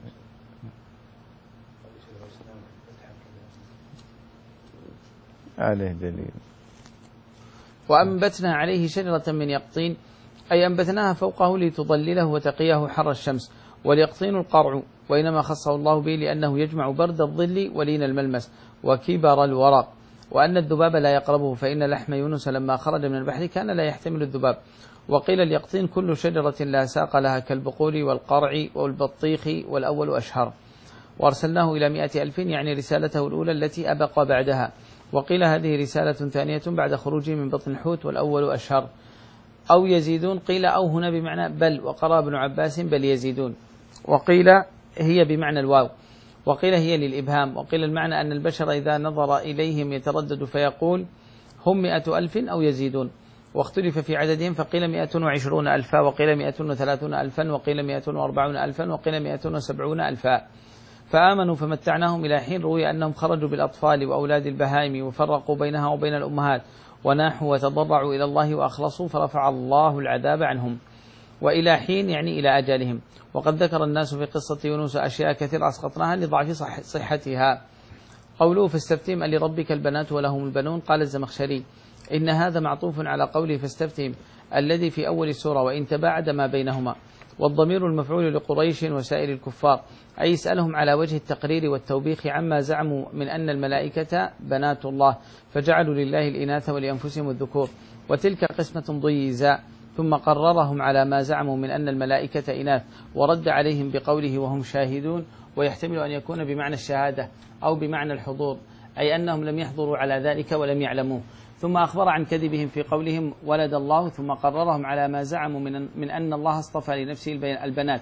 Speaker 1: عليه دليل.
Speaker 2: وأنبتنا عليه شجرة من يقطين أي أنبتناها فوقه لتضلله وتقيه حر الشمس، واليقطين القرع، وإنما خصه الله به لأنه يجمع برد الظل ولين الملمس وكبر الورق، وأن الذباب لا يقربه، فإن لحم يونس لما خرج من البحر كان لا يحتمل الذباب. وقيل اليقطين كل شجرة لا ساق لها كالبقول والقرع والبطيخ، والأول أشهر. وأرسلناه إلى مئة ألف يعني رسالته الأولى التي أبقى بعدها، وقيل هذه رسالة ثانية بعد خروجه من بطن الحوت والأول أشهر. أو يزيدون، قيل أو هنا بمعنى بل، وقرأ ابن عباس بل يزيدون، وقيل هي بمعنى الواو، وقيل هي للإبهام، وقيل المعنى أن البشر إذا نظر إليهم يتردد فيقول هم مئة ألف أو يزيدون. واختلف في عددهم، فقيل مئة وعشرون ألفا، وقيل مئة وثلاثون ألفا، وقيل مئة وأربعون ألفا، وقيل مئة وسبعون ألفا. فآمنوا فمتعناهم إلى حين. روي أنهم خرجوا بالأطفال وأولاد البهائم وفرقوا بينها وبين الأمهات وناحوا وتضرعوا إلى الله وأخلصوا فرفع الله العذاب عنهم. وإلى حين يعني إلى أجلهم. وقد ذكر الناس في قصة يونس أشياء كثيرة أسقطناها لضعف صح صحتها. قوله فاستفتهم أن لربك البنات ولهم البنون، قال الزمخشري إن هذا معطوف على قوله فاستفتهم الذي في أول السورة، وإن تباعد ما بينهما. والضمير المفعول لقريش وسائر الكفار، أي يسألهم على وجه التقرير والتوبيخ عما زعموا من أن الملائكة بنات الله فجعلوا لله الإناث ولأنفسهم الذكور، وتلك قسمة ضيزاء. ثم قررهم على ما زعموا من أن الملائكة إناث، ورد عليهم بقوله وهم شاهدون، ويحتمل أن يكون بمعنى الشهادة أو بمعنى الحضور، أي أنهم لم يحضروا على ذلك ولم يعلموه. ثم أخبر عن كذبهم في قولهم ولد الله، ثم قررهم على ما زعموا من, من أن الله اصطفى لنفسه البنات،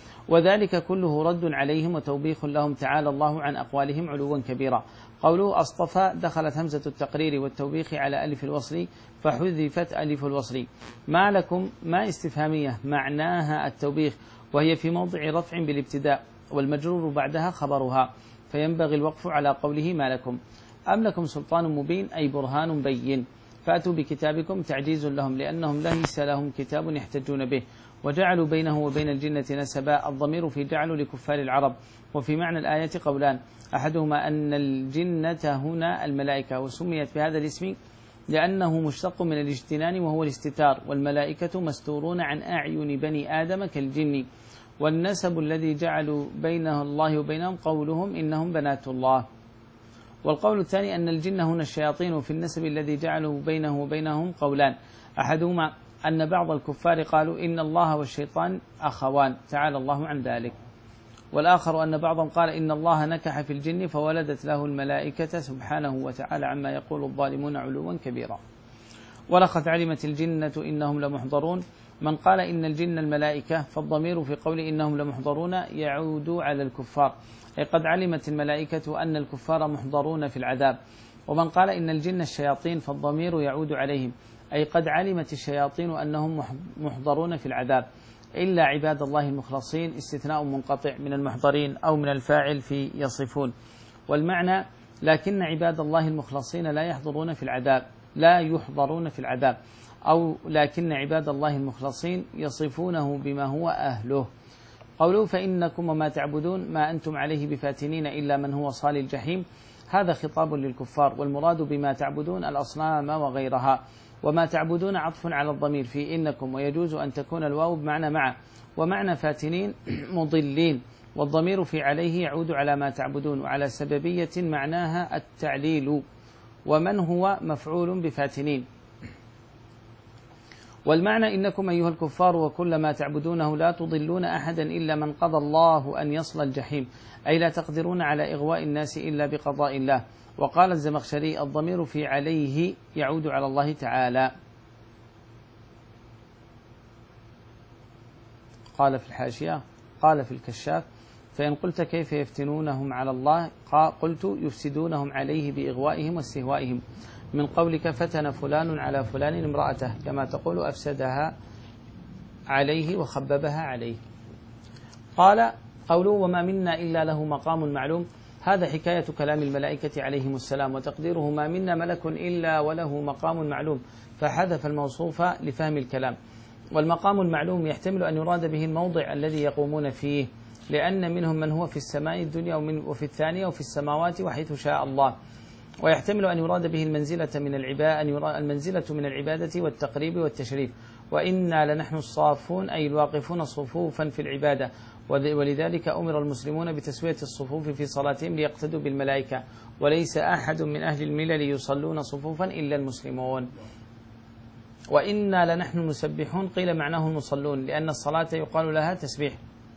Speaker 2: وذلك كله رد عليهم وتوبيخ لهم تعالى الله عن أقوالهم علوا كبيرا. قوله اصطفى دخلت همزة التقرير والتوبيخ على ألف الوصل فحذفت ألف الوصل. ما لكم ما استفهامية معناها التوبيخ، وهي في موضع رفع بالابتداء، والمجرور بعدها خبرها، فينبغي الوقف على قوله ما لكم. أم لكم سلطان مبين أي برهان بين، فأتوا بكتابكم تعجيز لهم لأنهم ليس لهم كتاب يحتجون به. وجعلوا بينه وبين الجنة نسبا، الضمير في جعلوا لكفار العرب. وفي معنى الآية قولان، أحدهما أن الجنة هنا الملائكة، وسميت بهذا الاسم لأنه مشتق من الاجتنان وهو الاستتار، والملائكة مستورون عن أعين بني آدم كالجن. والنسب الذي جعلوا بينه الله وبينهم قولهم إنهم بنات الله. والقول الثاني أن الجن هنا الشياطين، وفي النسب الذي جعلوا بينه وبينهم قولان، أحدهما أن بعض الكفار قالوا إن الله والشيطان أخوان تعالى الله عن ذلك، والآخر أن بعضهم قال إن الله نكح في الجن فولدت له الملائكة سبحانه وتعالى عما يقول الظالمون علوا كبيرا. ولقد علمت الجنة إنهم لمحضرون. من قال إن الجن الملائكة فالضمير في قول إنهم لمحضرون يعود على الكفار، أي قد علمت الملائكة أن الكفار محضرون في العذاب. ومن قال إن الجن الشياطين فالضمير يعود عليهم، أي قد علمت الشياطين أنهم محضرون في العذاب، إلا عباد الله المخلصين، استثناء منقطع من المحضرين أو من الفاعل في يصفون. والمعنى لكن عباد الله المخلصين لا يحضرون في العذاب لا يحضرون في العذاب، أو لكن عباد الله المخلصين يصفونه بما هو أهله. قوله فإنكم وما تعبدون ما أنتم عليه بفاتنين إلا من هو صال الجحيم، هذا خطاب للكفار، والمراد بما تعبدون الأصنام وغيرها. وما تعبدون عطف على الضمير في إنكم، ويجوز أن تكون الواو بمعنى مع، ومعنى فاتنين مضلين، والضمير في عليه يعود على ما تعبدون، وعلى سببية معناها التعليل، ومن هو مفعول بفاتنين. والمعنى إنكم أيها الكفار وكل ما تعبدونه لا تضلون أحدا إلا من قضى الله أن يصل الجحيم، أي لا تقدرون على إغواء الناس إلا بقضاء الله. وقال الزمخشري الضمير في عليه يعود على الله تعالى. قال في الحاشية قال في الكشاف فإن قلت كيف يفتنونهم على الله قلت يفسدونهم عليه بإغوائهم واستهوائهم، من قولك فتن فلان على فلان امرأته، كما تقول أفسدها عليه وخببها عليه. قال قوله وما منا إلا له مقام معلوم، هذا حكاية كلام الملائكة عليهم السلام، وتقديره ما منا ملك إلا وله مقام معلوم، فحذف الموصوف لفهم الكلام. والمقام المعلوم يحتمل أن يراد به الموضع الذي يقومون فيه، لأن منهم من هو في السماء الدنيا وفي الثانية وفي السماوات وحيث شاء الله. ويحتمل أن يراد به المنزلة من العبادة أن يراد المنزلة من العبادة والتقريب والتشريف، وإنا لنحن الصافون أي الواقفون صفوفا في العبادة، ولذلك أمر المسلمون بتسوية الصفوف في صلاتهم ليقتدوا بالملائكة، وليس أحد من أهل الملل يصلون صفوفا إلا المسلمون. وإنا لنحن المسبحون قيل معناه المصلون، لأن الصلاة يقال لها تسبيح،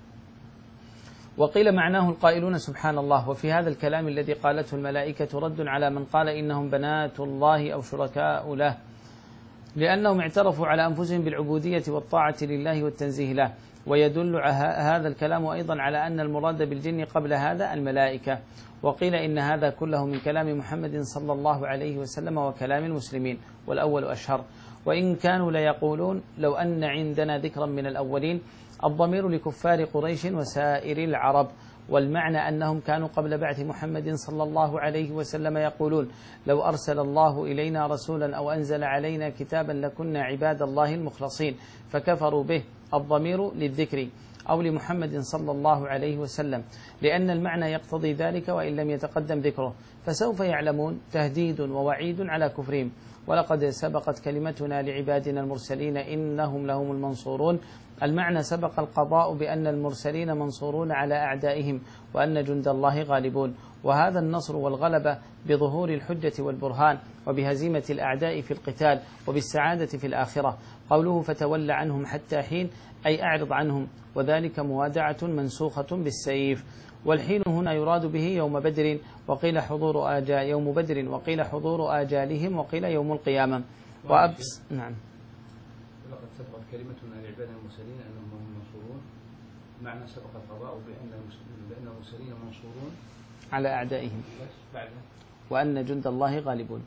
Speaker 2: وقيل معناه القائلون سبحان الله. وفي هذا الكلام الذي قالته الملائكة رد على من قال إنهم بنات الله أو شركاء له، لأنهم اعترفوا على أنفسهم بالعبودية والطاعة لله والتنزيه له. ويدل هذا الكلام أيضا على أن المراد بالجن قبل هذا الملائكة. وقيل إن هذا كله من كلام محمد صلى الله عليه وسلم وكلام المسلمين، والأول أشهر. وإن كانوا ليقولون لو أن عندنا ذكرا من الأولين، الضمير لكفار قريش وسائر العرب، والمعنى أنهم كانوا قبل بعث محمد صلى الله عليه وسلم يقولون لو أرسل الله إلينا رسولا أو أنزل علينا كتابا لكنا عباد الله المخلصين، فكفروا به. الضمير للذكر أو لمحمد صلى الله عليه وسلم، لأن المعنى يقتضي ذلك وإن لم يتقدم ذكره، فسوف يعلمون تهديد ووعيد على كفرهم. ولقد سبقت كلمتنا لعبادنا المرسلين إنهم لهم المنصورون، المعنى سبق القضاء بأن المرسلين منصورون على أعدائهم وأن جند الله غالبون، وهذا النصر والغلبة بظهور الحجة والبرهان وبهزيمة الأعداء في القتال وبالسعادة في الآخرة. قوله فتول عنهم حتى حين أي أعرض عنهم، وذلك موادعة منسوخة بالسيف. والحين هنا يراد به يوم بدر، وقيل حضور آجال يوم بدر، وقيل حضور آجالهم، وقيل يوم القيامة. وأبس نعم.
Speaker 3: لقد سبقت كلمتنا لعباد المرسلين أنهم هم منصورون، معنى سبق القضاء بأن بأن المرسلين منصورون
Speaker 2: على أعدائهم وأن جند الله غالبون.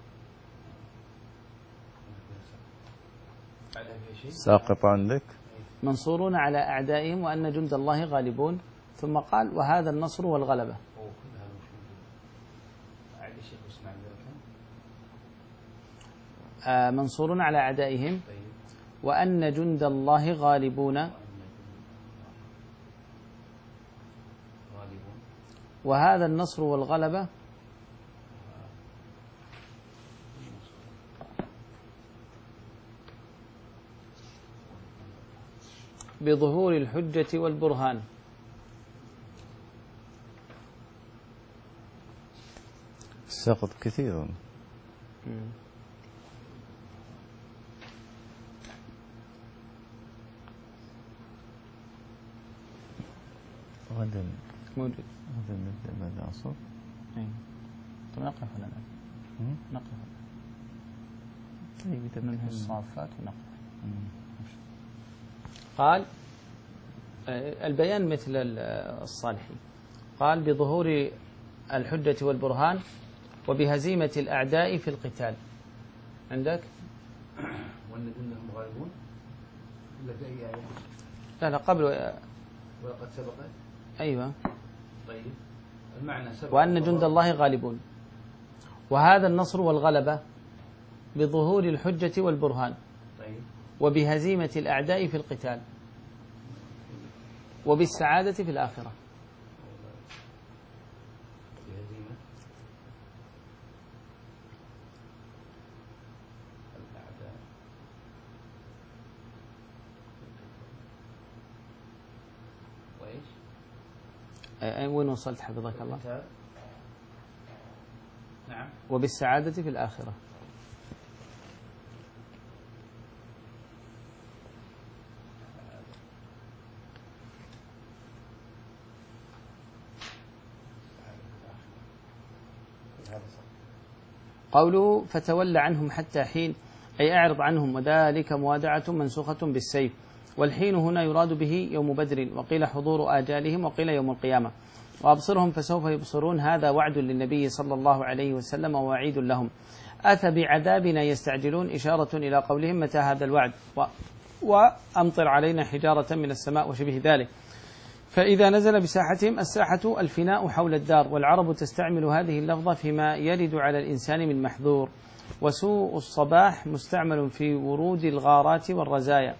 Speaker 1: ساقط عندك
Speaker 2: منصورون على أعدائهم وأن جند الله غالبون، ثم قال وهذا النصر والغلبة. آه منصورون على أعدائهم وأن جند الله غالبون، وهذا النصر والغلبة بظهور الحجة والبرهان.
Speaker 1: السقط كثير. غدا
Speaker 2: موجود.
Speaker 1: غدا نبدأ بعد العصر.
Speaker 2: اي طيب نقف هنا نقف.
Speaker 1: طيب إذا
Speaker 2: ننهي الصافات ونقف. قال البيان مثل الصالحي، قال بظهور الحجة والبرهان وبهزيمة الأعداء في القتال. عندك؟
Speaker 3: وأن جندهم غالبون ولا في أي آية؟
Speaker 2: لا لا قبل
Speaker 3: ولقد سبقت.
Speaker 2: أيوة.
Speaker 3: طيب المعنى سبق
Speaker 2: وأن جند الله غالبون، وهذا النصر والغلبة بظهور الحجة والبرهان.
Speaker 3: طيب.
Speaker 2: وبهزيمة الأعداء في القتال وبالسعادة في الآخرة.
Speaker 3: بهزيمة الأعداء. وإيش؟
Speaker 2: وين وصلت حفظك الله؟
Speaker 3: نعم.
Speaker 2: وبالسعادة في الآخرة. قوله فتول عنهم حتى حين أي أعرض عنهم، وذلك موادعة منسوخة بالسيف. والحين هنا يراد به يوم بدر، وقيل حضور آجالهم، وقيل يوم القيامة. وأبصرهم فسوف يبصرون، هذا وعد للنبي صلى الله عليه وسلم ووعيد لهم. أتى بعذابنا يستعجلون، إشارة إلى قولهم متى هذا الوعد، و... وأمطر علينا حجارة من السماء وشبه ذلك. فإذا نزل بساحتهم، الساحة الفناء حول الدار، والعرب تستعمل هذه اللفظة فيما يرد على الإنسان من محذور. وسوء الصباح مستعمل في ورود الغارات والرزايا.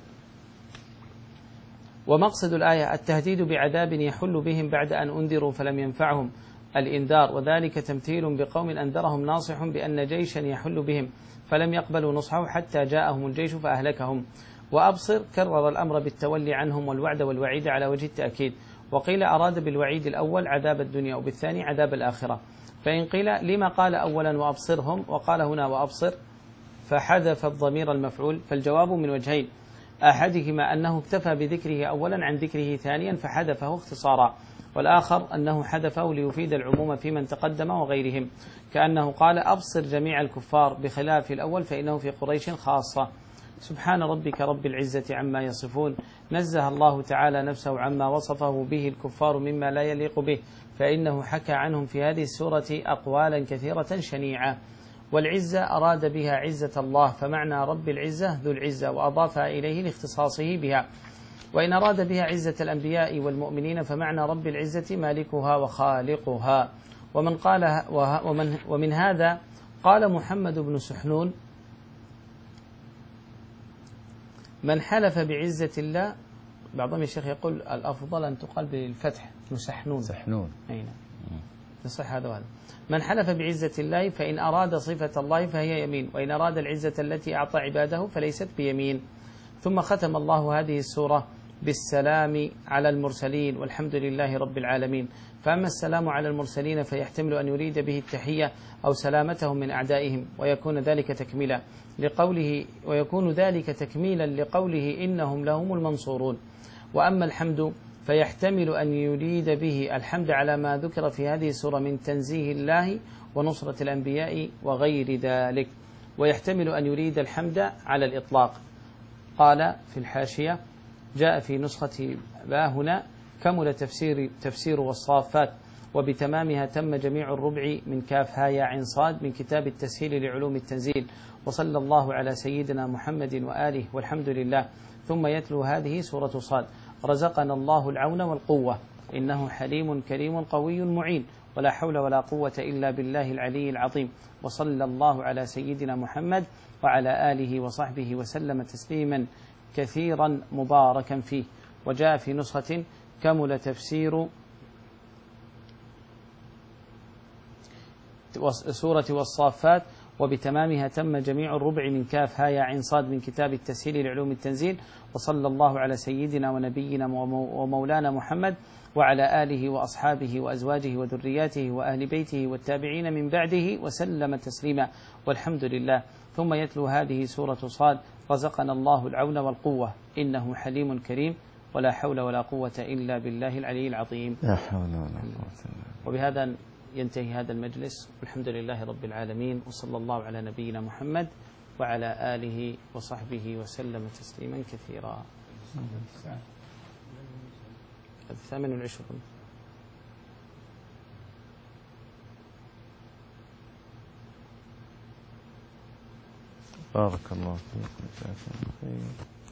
Speaker 2: ومقصد الآية التهديد بعذاب يحل بهم بعد أن أنذروا فلم ينفعهم الإنذار، وذلك تمثيل بقوم أنذرهم ناصح بأن جيشا يحل بهم فلم يقبلوا نصحه حتى جاءهم الجيش فأهلكهم. وأبصر كرر الأمر بالتولي عنهم والوعد والوعيد على وجه التأكيد. وقيل أراد بالوعيد الأول عذاب الدنيا وبالثاني عذاب الآخرة. فإن قيل لما قال أولا وأبصرهم وقال هنا وأبصر فحذف الضمير المفعول، فالجواب من وجهين: أحدهما أنه اكتفى بذكره أولا عن ذكره ثانيا فحذفه اختصارا، والآخر أنه حذفه ليفيد العموم في من تقدم وغيرهم، كأنه قال أبصر جميع الكفار، بخلاف الأول فإنه في قريش خاصة. سبحان ربك رب العزة عما يصفون، نزه الله تعالى نفسه عما وصفه به الكفار مما لا يليق به، فإنه حكى عنهم في هذه السورة أقوالا كثيرة شنيعة. والعزة أراد بها عزة الله، فمعنى رب العزة ذو العزة، وأضافها إليه لاختصاصه بها. وإن أراد بها عزة الأنبياء والمؤمنين فمعنى رب العزة مالكها وخالقها. ومن قال ومن ومن هذا قال محمد بن سحنون: من حلف بعزة الله، بعضهم الشيخ يقول الأفضل أن تقال بالفتح مسحنون
Speaker 1: سحنون،
Speaker 2: أي نعم يصح هذا وهذا. من حلف بعزة الله فإن أراد صفة الله فهي يمين، وإن أراد العزة التي أعطى عباده فليست بيمين. ثم ختم الله هذه السورة بالسلام على المرسلين والحمد لله رب العالمين. فأما السلام على المرسلين فيحتمل أن يريد به التحية أو سلامتهم من أعدائهم، ويكون ذلك تكميلا لقوله ويكون ذلك تكميلا لقوله إنهم لهم المنصورون. وأما الحمد فيحتمل أن يريد به الحمد على ما ذكر في هذه السورة من تنزيه الله ونصرة الأنبياء وغير ذلك، ويحتمل أن يريد الحمد على الإطلاق. قال في الحاشية: جاء في نسخة با هنا كمل تفسير تفسير والصافات وبتمامها تم جميع الربع من كاف ها يا عين صاد من كتاب التسهيل لعلوم التنزيل، وصلى الله على سيدنا محمد وآله والحمد لله. ثم يتلو هذه سورة صاد: رزقنا الله العون والقوة إنه حليم كريم قوي معين ولا حول ولا قوة إلا بالله العلي العظيم، وصلى الله على سيدنا محمد وعلى آله وصحبه وسلم تسليما كثيرا مباركا فيه. وجاء في نسخة كمل تفسير سورة والصافات وبتمامها تم جميع الربع من كاف ها يا عين صاد من كتاب التسهيل لعلوم التنزيل، وصلى الله على سيدنا ونبينا ومولانا محمد وعلى آله وأصحابه وأزواجه وذرياته وأهل بيته والتابعين من بعده وسلم تسليما والحمد لله. ثم يتلو هذه سورة صاد: رزقنا الله العون والقوة إنه حليم كريم ولا حول ولا قوة إلا بالله العلي العظيم.
Speaker 1: لا حول ولا قوة.
Speaker 2: وبهذا ينتهي هذا المجلس، والحمد لله رب العالمين، وصلى الله على نبينا محمد وعلى آله وصحبه وسلم تسليما كثيرا. الثامن والعشرون.
Speaker 1: بارك الله فيكم.